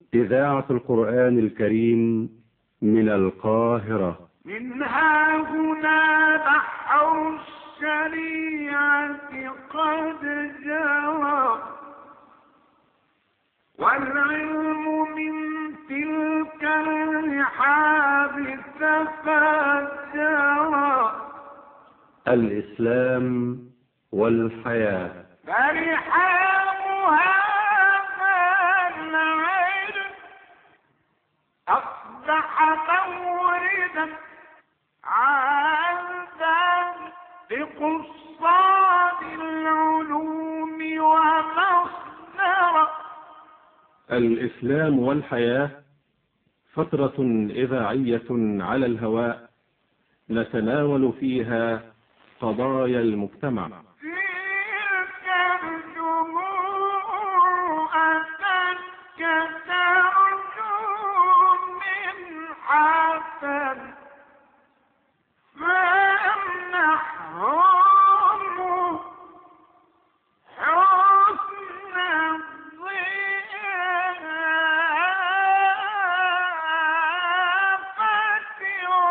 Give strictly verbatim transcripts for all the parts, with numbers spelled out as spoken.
إذاعة القرآن الكريم من القاهرة. منها هنا بحر الشريعة قد جرى، والعلم من تلك الرحاب تفجرا. الإسلام والحياة. فرحاب هذا العلم أصبح موردا عادا لقصاد العلوم ومصدرا. الإسلام والحياة فترة إذاعية على الهواء نتناول فيها قضايا المجتمع. تلك الجموع أتتك ترجو من حسن، فامنحهم حسن الضيافة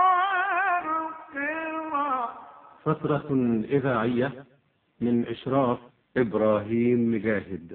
والقرى. فترة إذاعية من إشراف إبراهيم مجاهد.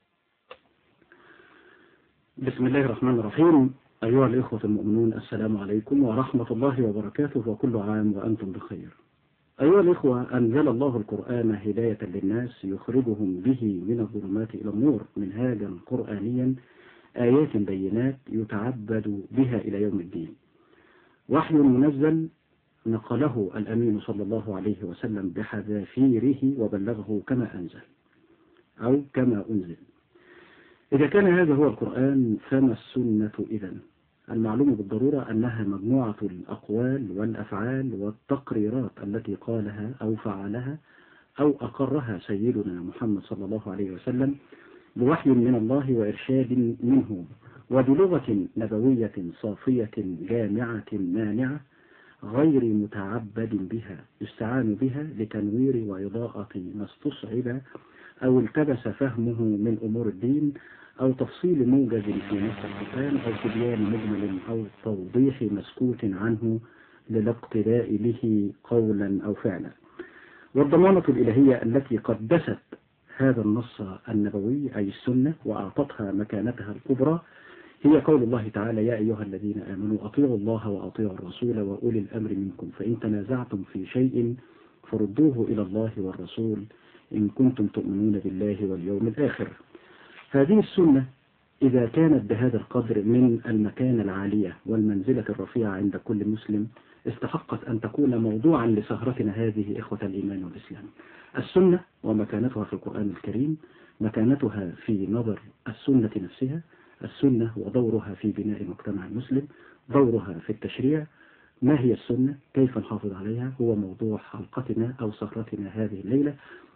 بسم الله الرحمن الرحيم. أيها الإخوة المؤمنون، السلام عليكم ورحمة الله وبركاته، وكل عام وأنتم بخير. أيها الإخوة، أنزل الله القرآن هداية للناس يخرجهم به من الظلمات إلى النور، منهاجا قرآنيا آيات بينات يتعبد بها إلى يوم الدين. وحي منزل نقله الأمين صلى الله عليه وسلم بحذافيره وبلغه كما أنزل أو كما أنزل. إذا كان هذا هو القرآن فما السنة إذن؟ المعلوم بالضرورة أنها مجموعة الأقوال والأفعال والتقريرات التي قالها أو فعلها أو أقرها سيدنا محمد صلى الله عليه وسلم بوحي من الله وإرشاد منه، وبلغة نبوية صافية جامعة مانعة غير متعبد بها، يستعان بها لتنوير وإضاءة ما استصعب أو التبس فهمه من أمور الدين، أو تفصيل موجز في نص القرآن، أو تبيان مجمل، أو توضيح مسكوت عنه للاقتداء به قولا أو فعلا. والضمانة الإلهية التي قدست هذا النص النبوي أي السنة وأعطتها مكانتها الكبرى هي قول الله تعالى: يا أيها الذين آمنوا أطيعوا الله وأطيعوا الرسول وأولي الأمر منكم، فإن تنازعتم في شيء فردوه إلى الله والرسول إن كنتم تؤمنون بالله واليوم الآخر. هذه السنة إذا كانت بهذا القدر من المكانة العالية والمنزلة الرفيعة عند كل مسلم استحقت أن تكون موضوعا لسهرتنا هذه إخوة الإيمان والإسلام. السنة ومكانتها في القرآن الكريم، مكانتها في نظر السنة نفسها، السنة ودورها في بناء المجتمع المسلم، دورها في التشريع. ما هي السنة؟ كيف نحافظ عليها؟ هو موضوع حلقتنا أو سهرتنا هذه الليلة،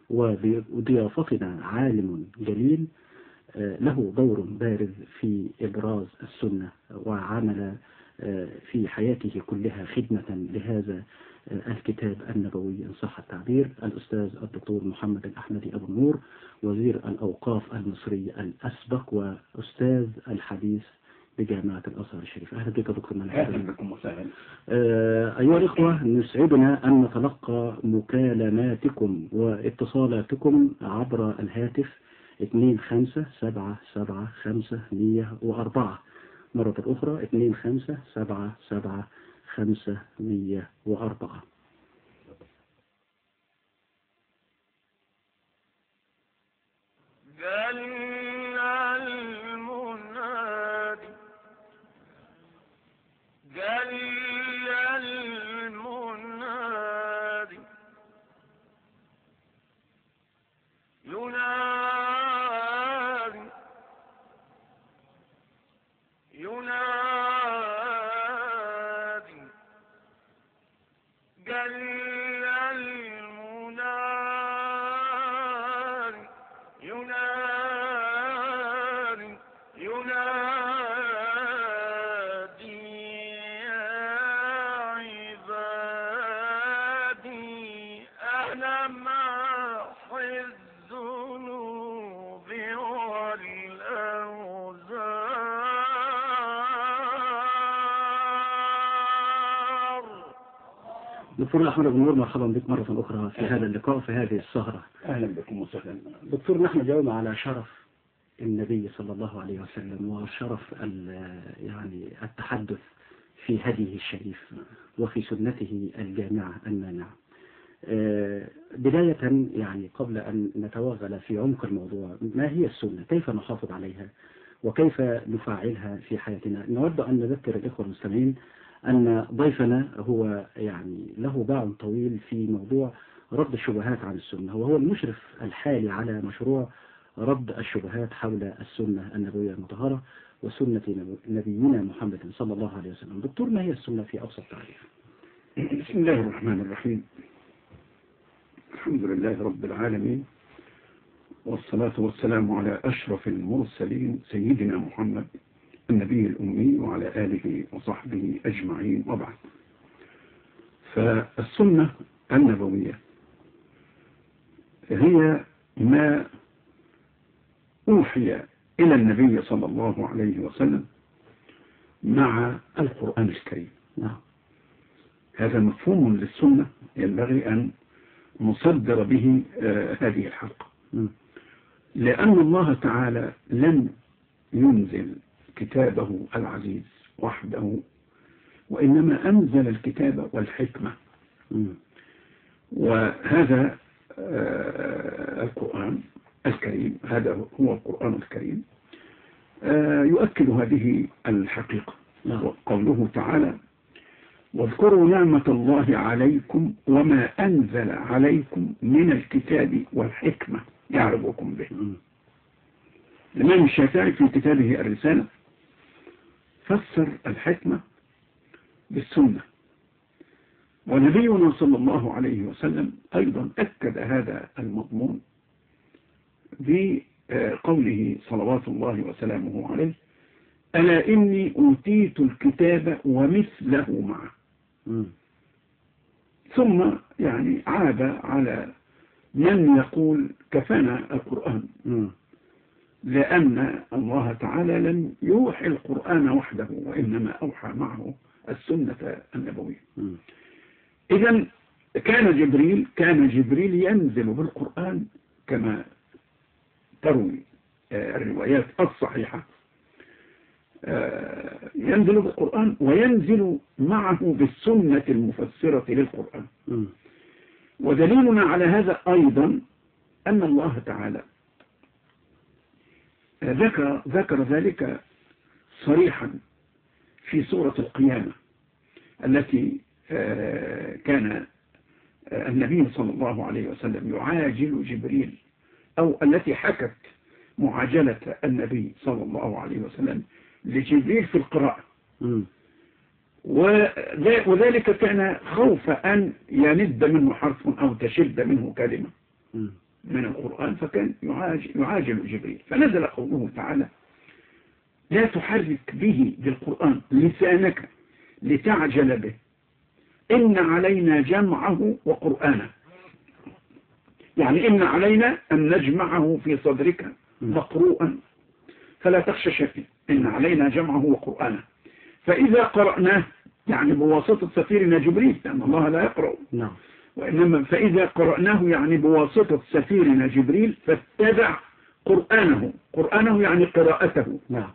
وضيافتنا عالم جليل له دور بارز في إبراز السنة وعمل في حياته كلها خدمة لهذا الكتاب النبوي إن صح التعبير، الأستاذ الدكتور محمد الأحمدي أبو النور، وزير الأوقاف المصري الأسبق وأستاذ الحديث بجامعة الأزهر الشريف. أهلا بك دكتور محمد. أهلا بكم وسهلا. أيها الإخوة، نسعدنا أن نتلقى مكالماتكم واتصالاتكم عبر الهاتف اثنين خمسة سبعة سبعة خمسة مية وأربعة، مرة أخرى اثنين خمسة سبعة سبعة خمسة مية وأربعة. جل المنادي جل المنادي ينادي ينادي جل المنادي ينادي دكتور أحمد بن نور، مرحبا بك مرة أخرى في هذا اللقاء في هذه السهرة. أهلا بكم وسهلا. دكتور، نحن اليوم على شرف النبي صلى الله عليه وسلم وشرف يعني التحدث في هديه الشريف وفي سنته الجامعة المانعة. بداية يعني قبل أن نتوغل في عمق الموضوع، ما هي السنة؟ كيف نحافظ عليها وكيف نفعلها في حياتنا؟ نود أن نذكر الإخوة المستمعين أن ضيفنا هو يعني له باع طويل في موضوع رد الشبهات عن السنة، وهو المشرف الحالي على مشروع رد الشبهات حول السنة النبوية المطهرة وسنة نبينا محمد صلى الله عليه وسلم. دكتور، ما هي السنة في أبسط تعريف؟ بسم الله الرحمن الرحيم. الحمد لله رب العالمين، والصلاة والسلام على أشرف المرسلين سيدنا محمد النبي الأمي وعلى آله وصحبه أجمعين، وبعد. فالسنة النبوية هي ما أوحي إلى النبي صلى الله عليه وسلم مع القرآن الكريم. هذا مفهوم للسنة ينبغي أن نصدر به آه هذه الحلقة، لأن الله تعالى لم ينزل كتابه العزيز وحده، وإنما أنزل الكتاب والحكمة. وهذا آه القرآن الكريم، هذا هو القرآن الكريم آه يؤكد هذه الحقيقة. قوله تعالى: واذكروا نعمة الله عليكم وما أنزل عليكم من الكتاب والحكمة يعرفكم به. الإمام الشافعي في كتابه الرسالة فسر الحكمة بالسنة، ونبينا صلى الله عليه وسلم أيضا أكد هذا المضمون بقوله صلوات الله وسلامه عليه: ألا إني أوتيت الكتاب ومثله معه. م. ثم يعني عاب على من يقول كفانا القرآن، م. لأن الله تعالى لم يوحي القرآن وحده، وإنما أوحى معه السنة النبوية. إذن كان جبريل كان جبريل ينزل بالقرآن كما تروي الروايات الصحيحة، ينزل بالقرآن وينزل معه بالسنة المفسرة للقرآن. م. ودليلنا على هذا أيضا أن الله تعالى ذكر, ذكر ذلك صريحا في سورة القيامة التي كان النبي صلى الله عليه وسلم يعاجل جبريل، أو التي حكت معاجلة النبي صلى الله عليه وسلم لجبريل في القراءة. م. وذلك كان خوف أن يند منه حرف أو تشد منه كلمة م. من القرآن، فكان يعاجل, يعاجل جبريل. فنزل قوله تعالى: لا تحرك به بالقرآن لسانك لتعجل به إن علينا جمعه وقرآنه. يعني إن علينا أن نجمعه في صدرك مقروءا فلا تخشى شيئا، إن علينا جمعه وقرآنه، فإذا قرأناه يعني بواسطة سفيرنا جبريل، لأن الله لا يقرأ، نعم، وإنما فإذا قرأناه يعني بواسطة سفيرنا جبريل فاتبع قرآنه، قرآنه يعني قراءته. نعم.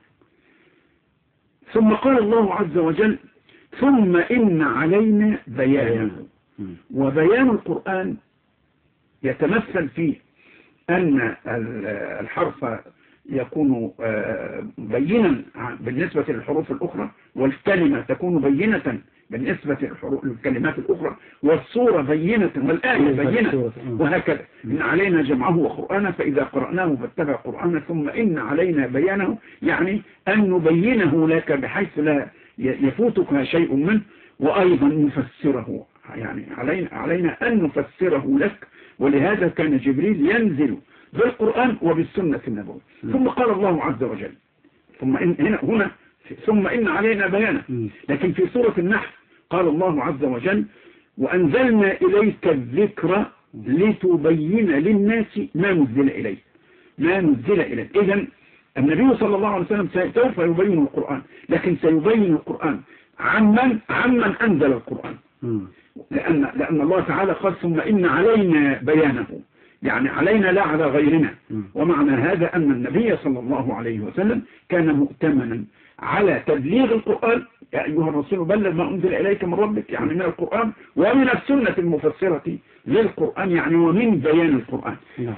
ثم قال الله عز وجل: ثم إن علينا بيانه. وبيان القرآن يتمثل في أن الحرف يكون بينا بالنسبة للحروف الأخرى، والكلمة تكون بينة بالنسبة للكلمات الأخرى، والصورة بينة والآية بينة، وهكذا. إن علينا جمعه وقرآنه فإذا قرأناه فاتبع قرآنه ثم إن علينا بيانه، يعني أن نبينه لك بحيث لا يفوتك شيء منه، وأيضا نفسره، يعني علينا, علينا أن نفسره لك. ولهذا كان جبريل ينزل بالقرآن وبالسنة النبوية. ثم قال الله عز وجل ثم إن هنا, هنا ثم إن علينا بيانه، لكن في سورة النحل قال الله عز وجل: وأنزلنا إليك الذكر لتبين للناس ما نزل إليه ما نزل إليه. إذن النبي صلى الله عليه وسلم سوف يبين القرآن، لكن سيبين القرآن عمن عمن أنزل القرآن. لأن, لأن الله تعالى قال ثم إن علينا بيانه، يعني علينا لا على غيرنا. ومعنى هذا أن النبي صلى الله عليه وسلم كان مؤتمنا على تبليغ القرآن. يا أيها الرسول بلغ ما أنزل إليك من ربك، يعني من القرآن ومن السنة المفسرة للقرآن، يعني ومن بيان القرآن.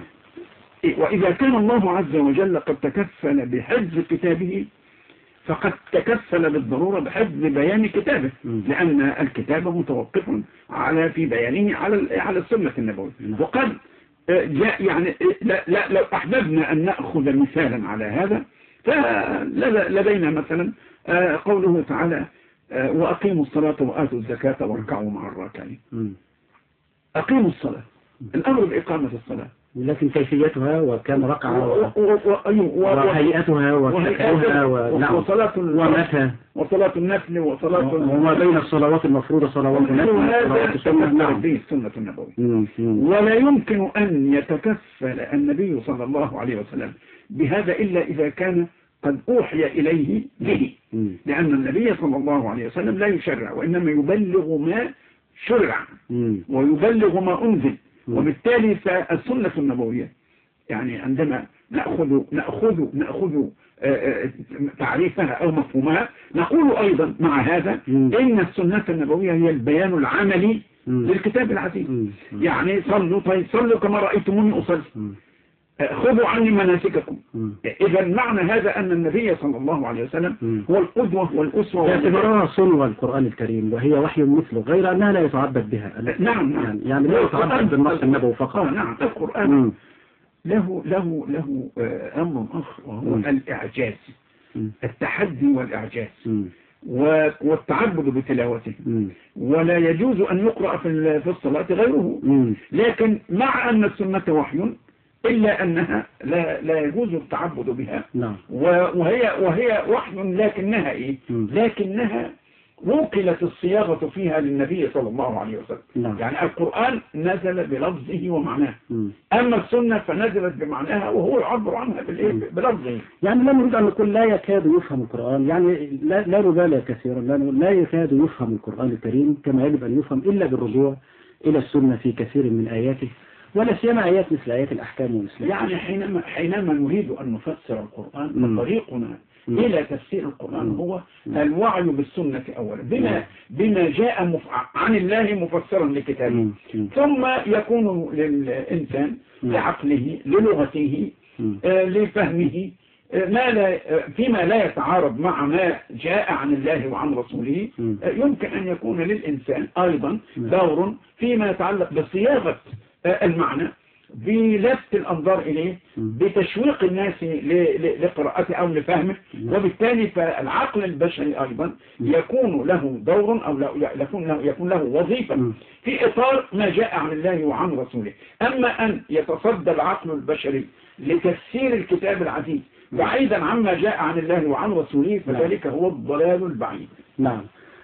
وإذا كان الله عز وجل قد تكفل بحفظ كتابه فقد تكفل بالضرورة بحفظ بيان كتابه، لأن الكتاب متوقف على في بيانه على على السنة النبوية. وقد جاء يعني لا لا لو أحببنا أن نأخذ مثالا على هذا فلدينا مثلا قوله تعالى وأقيموا الصلاة وآتوا الزكاة واركعوا مع الراكعين. أقيموا الصلاة، الأمر بإقامة الصلاة، لكن كيفيتها وكم ركعة وهيئتها وكفرها وصلاة ومتى وصلاة النفل وصلاة وما بين الصلوات المفروضة صلوات النفل وهذا السنة السنة النبوية. ولا يمكن أن يتكفل النبي صلى الله عليه وسلم بهذا إلا إذا كان قد أوحي إليه به، لأن النبي صلى الله عليه وسلم لا يشرع وإنما يبلغ ما شرع ويبلغ ما أنزل. وبالتالي فالسنة النبوية يعني عندما نأخذ نأخذ نأخذ تعريفها أو مفهومها نقول أيضا مع هذا إن السنة النبوية هي البيان العملي للكتاب العزيز. يعني صلوا طيب صلوا كما رأيتموني أصلي، خذوا عني مناسككم. إذا معنى هذا أن النبي صلى الله عليه وسلم هو القدوة والأسوة، باعتبارها صنوة القرآن الكريم وهي وحي مثله غير أنها لا يتعبد بها. نعم نعم يعني, يعني لا يتعبد بالنص النبوي فقط. نعم القرآن له له له أمر آخر وهو الإعجاز، التحدي والإعجاز والتعبد بتلاوته. ولا يجوز أن يقرأ في الصلاة غيره، لكن مع أن السنة وحي إلا أنها لا لا يجوز التعبد بها. نعم. وهي وهي وحي لكنها إيه؟ لكنها وكلت الصياغة فيها للنبي صلى الله عليه وسلم. نعم. يعني القرآن نزل بلفظه ومعناه، أما السنة فنزلت بمعناها وهو يعبر عنها بلفظه. يعني لا نريد أن نقول لا يكاد يفهم القرآن، يعني لا, لا نبالغ كثيرا، لا, لا يكاد يفهم القرآن الكريم كما يجب أن يفهم إلا بالرجوع إلى السنة في كثير من آياته، ولا سيما آيات مثل آيات الأحكام والإسلام. يعني حينما حينما نريد أن نفسر القرآن فطريقنا إلى تفسير القرآن هو الوعي بالسنة أولا بما بما جاء مف... عن الله مفسرا لكتابه، ثم يكون للإنسان لعقله للغته آه لفهمه آه ما لا آه فيما لا يتعارض مع ما جاء عن الله وعن رسوله. آه يمكن أن يكون للإنسان أيضا دور فيما يتعلق بصياغة المعنى، بلفت الأنظار إليه، بتشويق الناس لقراءته أو لفهمه. وبالتالي فالعقل البشري أيضا يكون له دور أو يكون له, يكون له وظيفة في إطار ما جاء عن الله وعن رسوله. أما أن يتصدى العقل البشري لتفسير الكتاب العزيز بعيدا عما جاء عن الله وعن رسوله فذلك هو الضلال البعيد. نعم.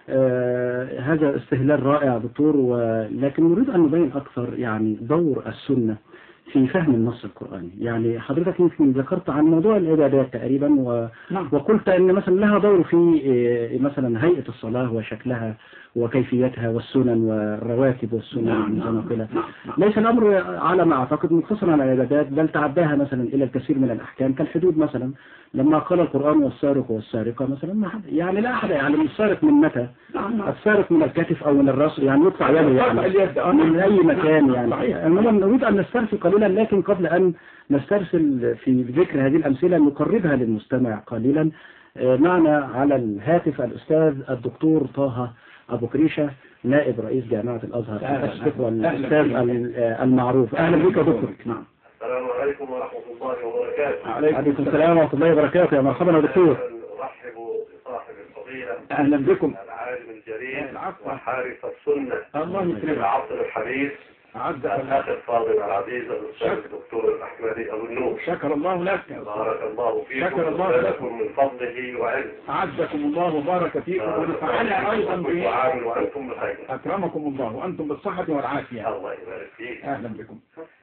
آه هذا استهلال رائع دكتور، ولكن نريد أن نبين أكثر يعني دور السنة في فهم النص القرآني. يعني حضرتك يمكن ذكرت عن موضوع العبادات تقريبا و... وقلت أن مثلا لها دور في مثلا هيئة الصلاة وشكلها وكيفيتها والسنن والرواتب والسنن زي ما قلت. ليس الأمر على ما أعتقد مقتصرا على العبادات، بل تعداها مثلا إلى الكثير من الأحكام كالحدود مثلا. لما قال القرآن والسارق والسارقة مثلا ما حد يعني لا أحد يعلم السارق من متى، السارق من الكتف أو من الرأس، يعني يدفع يده يعني من أي مكان. يعني المهم نريد أن نسترسل قليلا، لكن قبل أن نسترسل في ذكر هذه الأمثلة نقربها للمستمع قليلا. معنا على الهاتف الأستاذ الدكتور طه أبو كريشة نائب رئيس جامعة الأزهر الأسبق والأستاذ المعروف. أهلا بك يا دكتور. نعم. السلام عليكم ورحمة الله وبركاته. عليكم السلام ورحمة الله وبركاته. يا مرحبا يا دكتور. أرحب بصاحب الفضيلة أهلا بكم العالم الجليل وحارس السنة الله يكرمك العصر الحديث الأخ الفاضل العزيز الأستاذ الدكتور الأحمدي أبو النور. شكر الله لك. بارك الله فيكم. شكر الله لكم من فضله وعلمه. أعزكم الله وبارك فيكم ونفعنا أيضا به. وأنتم بخير. أكرمكم الله وأنتم بالصحة والعافية. الله يبارك فيك. أهلا بكم.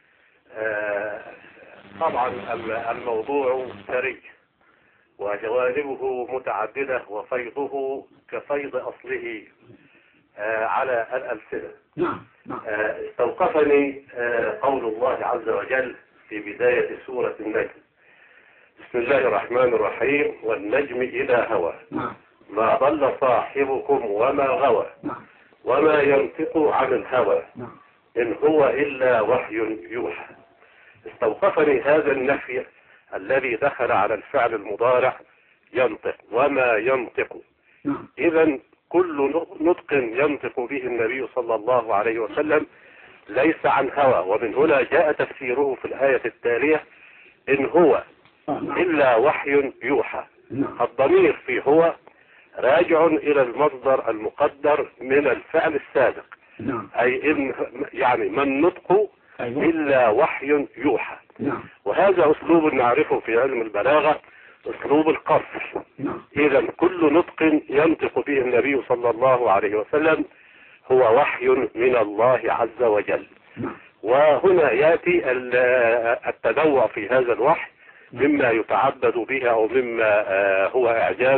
آه طبعا الموضوع ثري وجوانبه متعددة وفيضه كفيض أصله آه، على الألسنة. نعم نعم آه، استوقفني آه، قول الله عز وجل في بداية سورة النجم: بسم الله الرحمن الرحيم والنجم إذا هوى نعم ما ضل صاحبكم وما غوى نعم وما ينطق عن الهوى نعم إن هو إلا وحي يوحى. استوقفني هذا النفي الذي دخل على الفعل المضارع ينطق وما ينطق. نعم إذا كل نطق ينطق به النبي صلى الله عليه وسلم ليس عن هوى، ومن هنا جاء تفسيره في الآية التالية: إن هو آه، نعم إلا وحي يوحى. نعم الضمير في هو راجع إلى المصدر المقدر من الفعل السابق، نعم أي إن يعني ما النطق أيوة إلا وحي يوحى. نعم وهذا أسلوب نعرفه في علم البلاغة، أسلوب القصر. نعم إذا كل نطق ينطق به النبي صلى الله عليه وسلم هو وحي من الله عز وجل. نعم وهنا يأتي ال- التنوع في هذا الوحي مما يتعبد به أو مما آه، هو إعجاز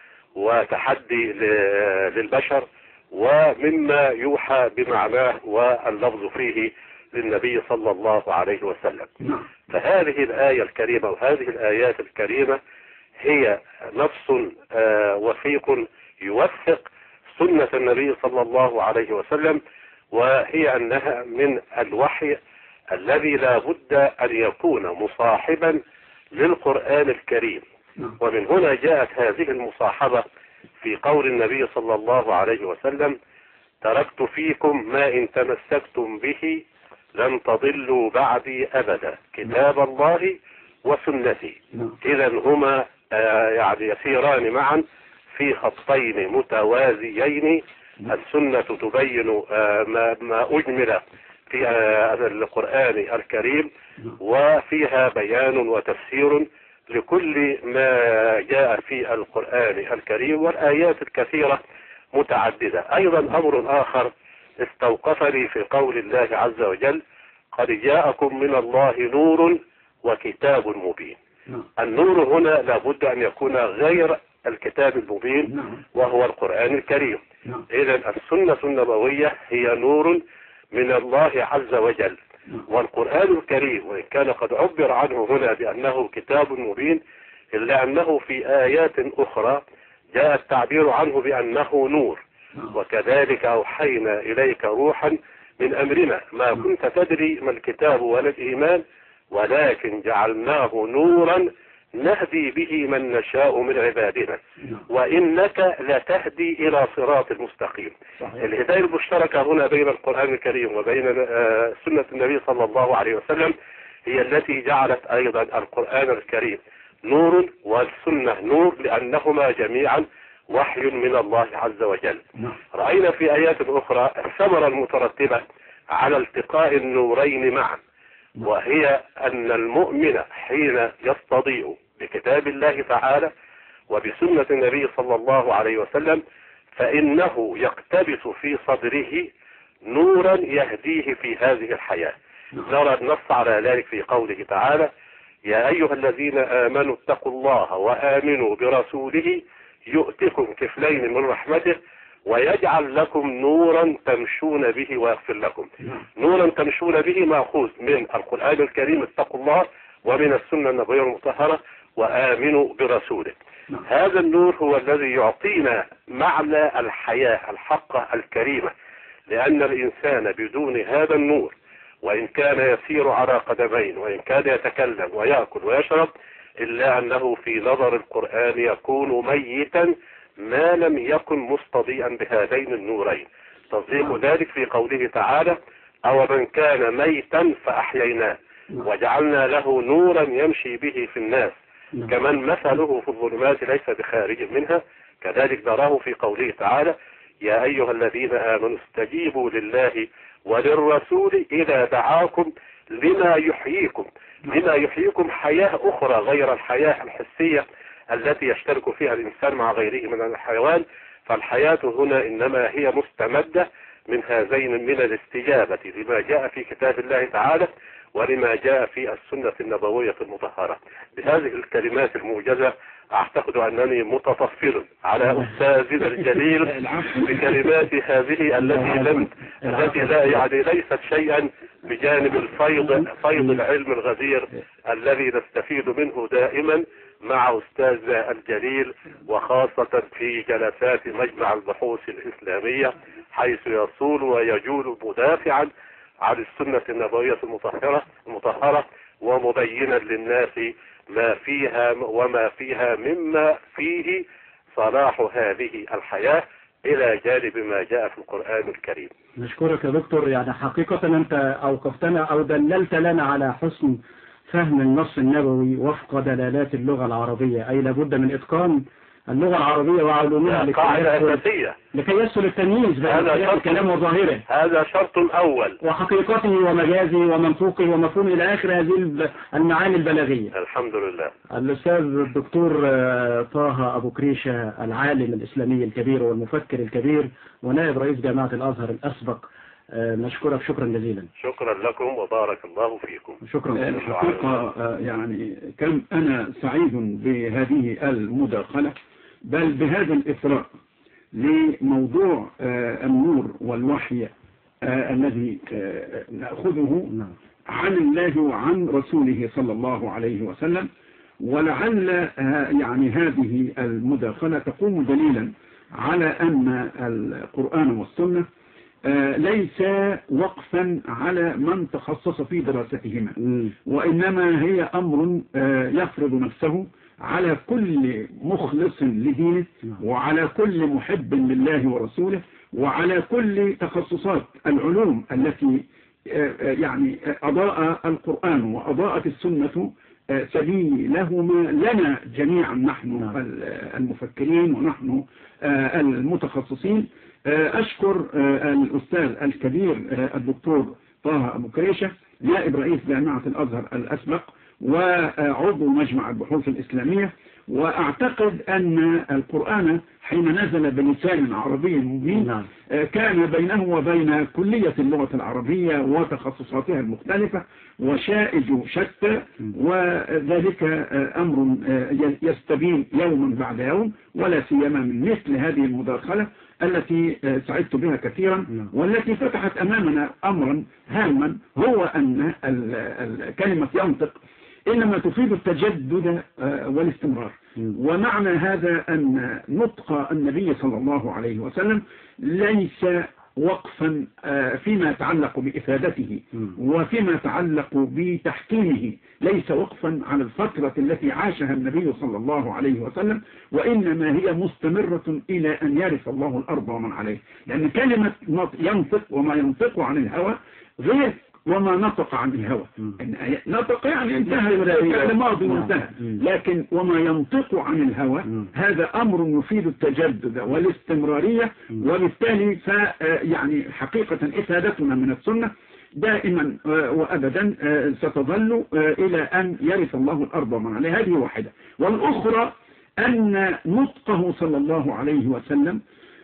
وتحدي ل- للبشر، ومما يوحى بمعناه واللفظ فيه للنبي صلى الله عليه وسلم. نعم فهذه الآية الكريمة وهذه الآيات الكريمة هي نص آه، وثيق يوثق سنة النبي صلى الله عليه وسلم، وهي أنها من الوحي الذي لا بد أن يكون مصاحبا للقرآن الكريم. نعم ومن هنا جاءت هذه المصاحبة في قول النبي صلى الله عليه وسلم: تركت فيكم ما إن تمسكتم به لن تضلوا بعدي أبدا، كتاب الله وسنتي. نعم إذا هما آه، يعني يسيران معا في خطين متوازيين. السنة تبين آه، ما, ما أجمل في آه، القرآن الكريم، وفيها بيان وتفسير لكل ما جاء في القرآن الكريم، والآيات الكثيرة متعددة. أيضا أمر آخر استوقفني في قول الله عز وجل: قد جاءكم من الله نور وكتاب مبين. نعم النور هنا لابد أن يكون غير الكتاب المبين نعم وهو القرآن الكريم. نعم إذا السنة النبوية هي نور من الله عز وجل، والقرآن الكريم وإن كان قد عبر عنه هنا بأنه كتاب مبين، إلا أنه في آيات أخرى جاء التعبير عنه بأنه نور. وكذلك أوحينا إليك روحا من أمرنا ما كنت تدري ما الكتاب ولا الإيمان ولكن جعلناه نورا نهدي به من نشاء من عبادنا وإنك لتهدي إلى صراط المستقيم. الهداية المشتركة هنا بين القرآن الكريم وبين سنة النبي صلى الله عليه وسلم هي التي جعلت أيضا القرآن الكريم نور والسنة نور، لأنهما جميعا وحي من الله عز وجل. رأينا في آيات أخرى الثمرة المترتبة على التقاء النورين معا، وهي أن المؤمن حين يستضيء بكتاب الله تعالى وبسنة النبي صلى الله عليه وسلم فإنه يقتبس في صدره نورا يهديه في هذه الحياة. نرى النص على ذلك في قوله تعالى: يا أيها الذين آمنوا اتقوا الله وآمنوا برسوله يؤتكم كفلين من رحمته ويجعل لكم نورا تمشون به ويغفر لكم. نورا تمشون به مأخوذ من القرآن الكريم اتقوا الله، ومن السنة النبوية المطهرة وآمنوا برسوله. هذا النور هو الذي يعطينا معنى الحياة الحقة الكريمة، لأن الإنسان بدون هذا النور وإن كان يسير على قدمين وإن كان يتكلم ويأكل ويشرب إلا أنه في نظر القرآن يكون ميتا ما لم يكن مستضيئا بهذين النورين. تصديق ذلك في قوله تعالى: أو من كان ميتا فأحييناه وجعلنا له نورا يمشي به في الناس كمن مثله في الظلمات ليس بخارج منها. كذلك نراه في قوله تعالى: يا أيها الذين آمنوا استجيبوا لله وللرسول إذا دعاكم لما يحييكم. لما يحييكم حياة أخرى غير الحياة الحسية التي يشترك فيها الإنسان مع غيره من الحيوان، فالحياة هنا إنما هي مستمدة من هذين من الاستجابة لما جاء في كتاب الله تعالى ولما جاء في السنة النبوية المطهرة. بهذه الكلمات الموجزة أعتقد أنني متطفل على أستاذنا الجليل بكلمات هذه التي لم التي لا يعني ليست شيئا بجانب الفيض فيض العلم الغزير الذي نستفيد منه دائما مع أستاذنا الجليل، وخاصة في جلسات مجمع البحوث الإسلامية، حيث يصول ويجول مدافعا عن السنة النبوية المطهرة المطهرة ومبينا للناس ما فيها وما فيها مما فيه صلاح هذه الحياة إلى جانب ما جاء في القرآن الكريم. نشكرك يا دكتور، يعني حقيقة أنت أوقفتنا أو دللت لنا على حسن فهم النص النبوي وفق دلالات اللغة العربية، أي لابد من إتقان اللغة العربية وعلومها قاعدة أساسية لكي يسهل التمييز بين الكلام وظاهره. هذا شرط أول، وحقيقته ومجازه ومنطوقه ومفهوم إلى آخر هذه المعاني البلاغية. الحمد لله. الأستاذ الدكتور طه أبو كريشة، العالم الإسلامي الكبير والمفكر الكبير ونائب رئيس جامعة الأزهر الأسبق، نشكرك شكرا جزيلا. شكرا لكم وبارك الله فيكم. شكرا. الحقيقة يعني كم أنا سعيد بهذه المداخلة، بل بهذا الإثراء لموضوع النور والوحي الذي نأخذه عن الله وعن رسوله صلى الله عليه وسلم. ولعل يعني هذه المداخلة تقوم دليلا على أن القرآن والسنة ليس وقفا على من تخصص في دراستهما، وإنما هي أمر يفرض نفسه على كل مخلص لدينه وعلى كل محب لله ورسوله وعلى كل تخصصات العلوم التي يعني أضاء القرآن وأضاءت السنة سبيلهما لنا جميعا نحن المفكرين ونحن المتخصصين. أشكر الأستاذ الكبير الدكتور طه أبو كريشة، نائب رئيس جامعة الأزهر الأسبق وعضو مجمع البحوث الإسلامية. وأعتقد أن القرآن حين نزل بلسان عربي مبين كان بينه وبين كلية اللغة العربية وتخصصاتها المختلفة وشائج شتى، وذلك أمر يستبين يوما بعد يوم، ولا سيما من مثل هذه المداخلة التي سعدت بها كثيرا والتي فتحت أمامنا أمرا هاما، هو أن كلمة ينطق إنما تفيد التجدد والاستمرار. ومعنى هذا أن نطق النبي صلى الله عليه وسلم ليس وقفا فيما يتعلق بإفادته وفيما يتعلق بتحكيمه، ليس وقفا على الفترة التي عاشها النبي صلى الله عليه وسلم، وإنما هي مستمرة إلى أن يرث الله الأرض ومن عليه. لأن كلمة ينطق وما ينطق عن الهوى غير وما نطق عن الهوى. نطق يعني انتهى الفعل ماضي وانتهى، لكن وما ينطق عن الهوى هذا أمر يفيد التجدد والاستمرارية، وبالتالي يعني حقيقة إفادتنا من السنة دائما وأبدا ستظل إلى أن يرث الله الأرض ومن عليها. هذه واحدة. والأخرى أن نطقه صلى الله عليه وسلم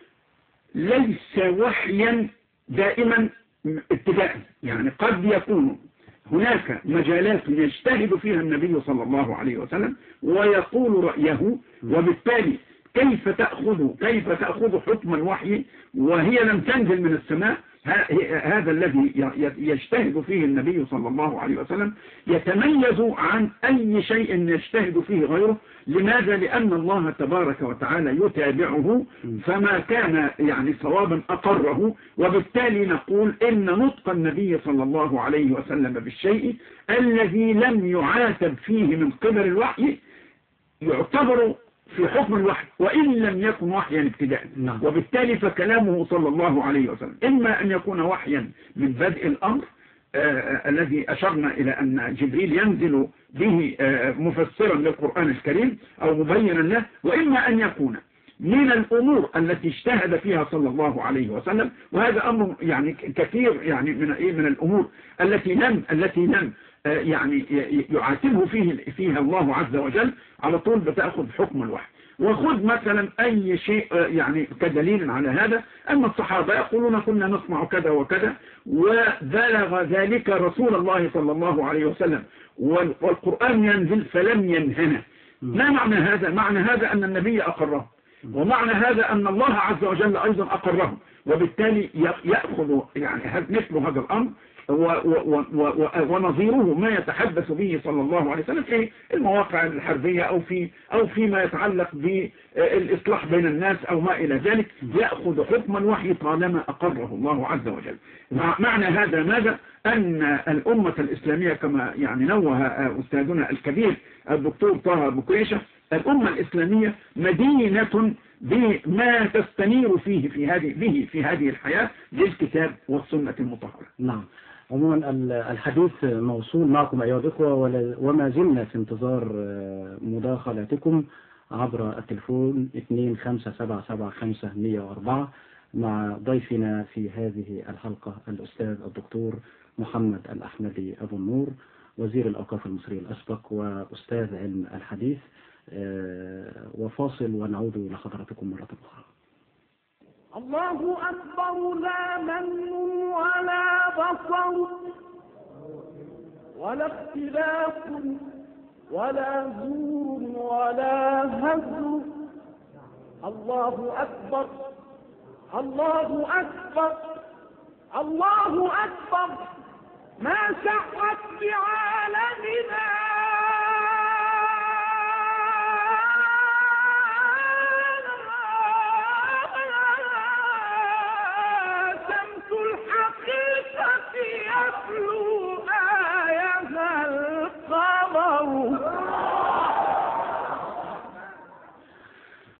ليس وحيا دائما ابتداء، يعني قد يكون هناك مجالات يجتهد فيها النبي صلى الله عليه وسلم ويقول رأيه، وبالتالي كيف تأخذ كيف تأخذ حكم الوحي وهي لم تنزل من السماء؟ هذا الذي يجتهد فيه النبي صلى الله عليه وسلم يتميز عن أي شيء يجتهد فيه غيره. لماذا؟ لأن الله تبارك وتعالى يتابعه، فما كان يعني صوابا أقره، وبالتالي نقول إن نطق النبي صلى الله عليه وسلم بالشيء الذي لم يعاتب فيه من قبل الوحي يعتبر في حكم الوحي وإن لم يكن وحيا ابتداء. وبالتالي فكلامه صلى الله عليه وسلم إما أن يكون وحيا من بدء الأمر آه الذي أشرنا إلى أن جبريل ينزل به آه مفسرا للقرآن الكريم أو مبينا له، وإما أن يكون من الأمور التي اجتهد فيها صلى الله عليه وسلم، وهذا أمر يعني كثير يعني من إيه من الأمور التي لم التي لم يعني يعاتبه فيه فيها الله عز وجل، على طول بتأخذ حكم الوحي. وخذ مثلا أي شيء يعني كدليل على هذا أن الصحابة يقولون كنا نسمع كذا وكذا، وبلغ ذلك رسول الله صلى الله عليه وسلم والقرآن ينزل فلم ينهنا. ما معنى هذا؟ معنى هذا أن النبي أقره، ومعنى هذا أن الله عز وجل أيضا أقره، وبالتالي يأخذ يعني مثل هذا الأمر ونظيره ما يتحدث به صلى الله عليه وسلم في المواقع الحربية أو في أو فيما يتعلق بالإصلاح بين الناس أو ما إلى ذلك، يأخذ حكم الوحي طالما أقره الله عز وجل. معنى هذا ماذا؟ أن الأمة الإسلامية كما يعني نوه أستاذنا الكبير الدكتور طه بكريشة، الأمة الإسلامية مدينة بما تستنير فيه في هذه به في هذه الحياة بالكتاب والسنة المطهرة. نعم. عموما الحديث موصول معكم أيها الأخوة، وما زلنا في انتظار مداخلاتكم عبر التلفون اثنين خمسة سبعة سبعة خمسة مئة وأربعة مع ضيفنا في هذه الحلقة الأستاذ الدكتور محمد الأحمدي أبو النور، وزير الأوقاف المصري الأسبق وأستاذ علم الحديث. وفاصل ونعود لحضراتكم مرة أخرى. الله أكبر، لا من ولا بصر ولا اختلاف ولا زور ولا هزر. الله أكبر، الله أكبر، الله أكبر.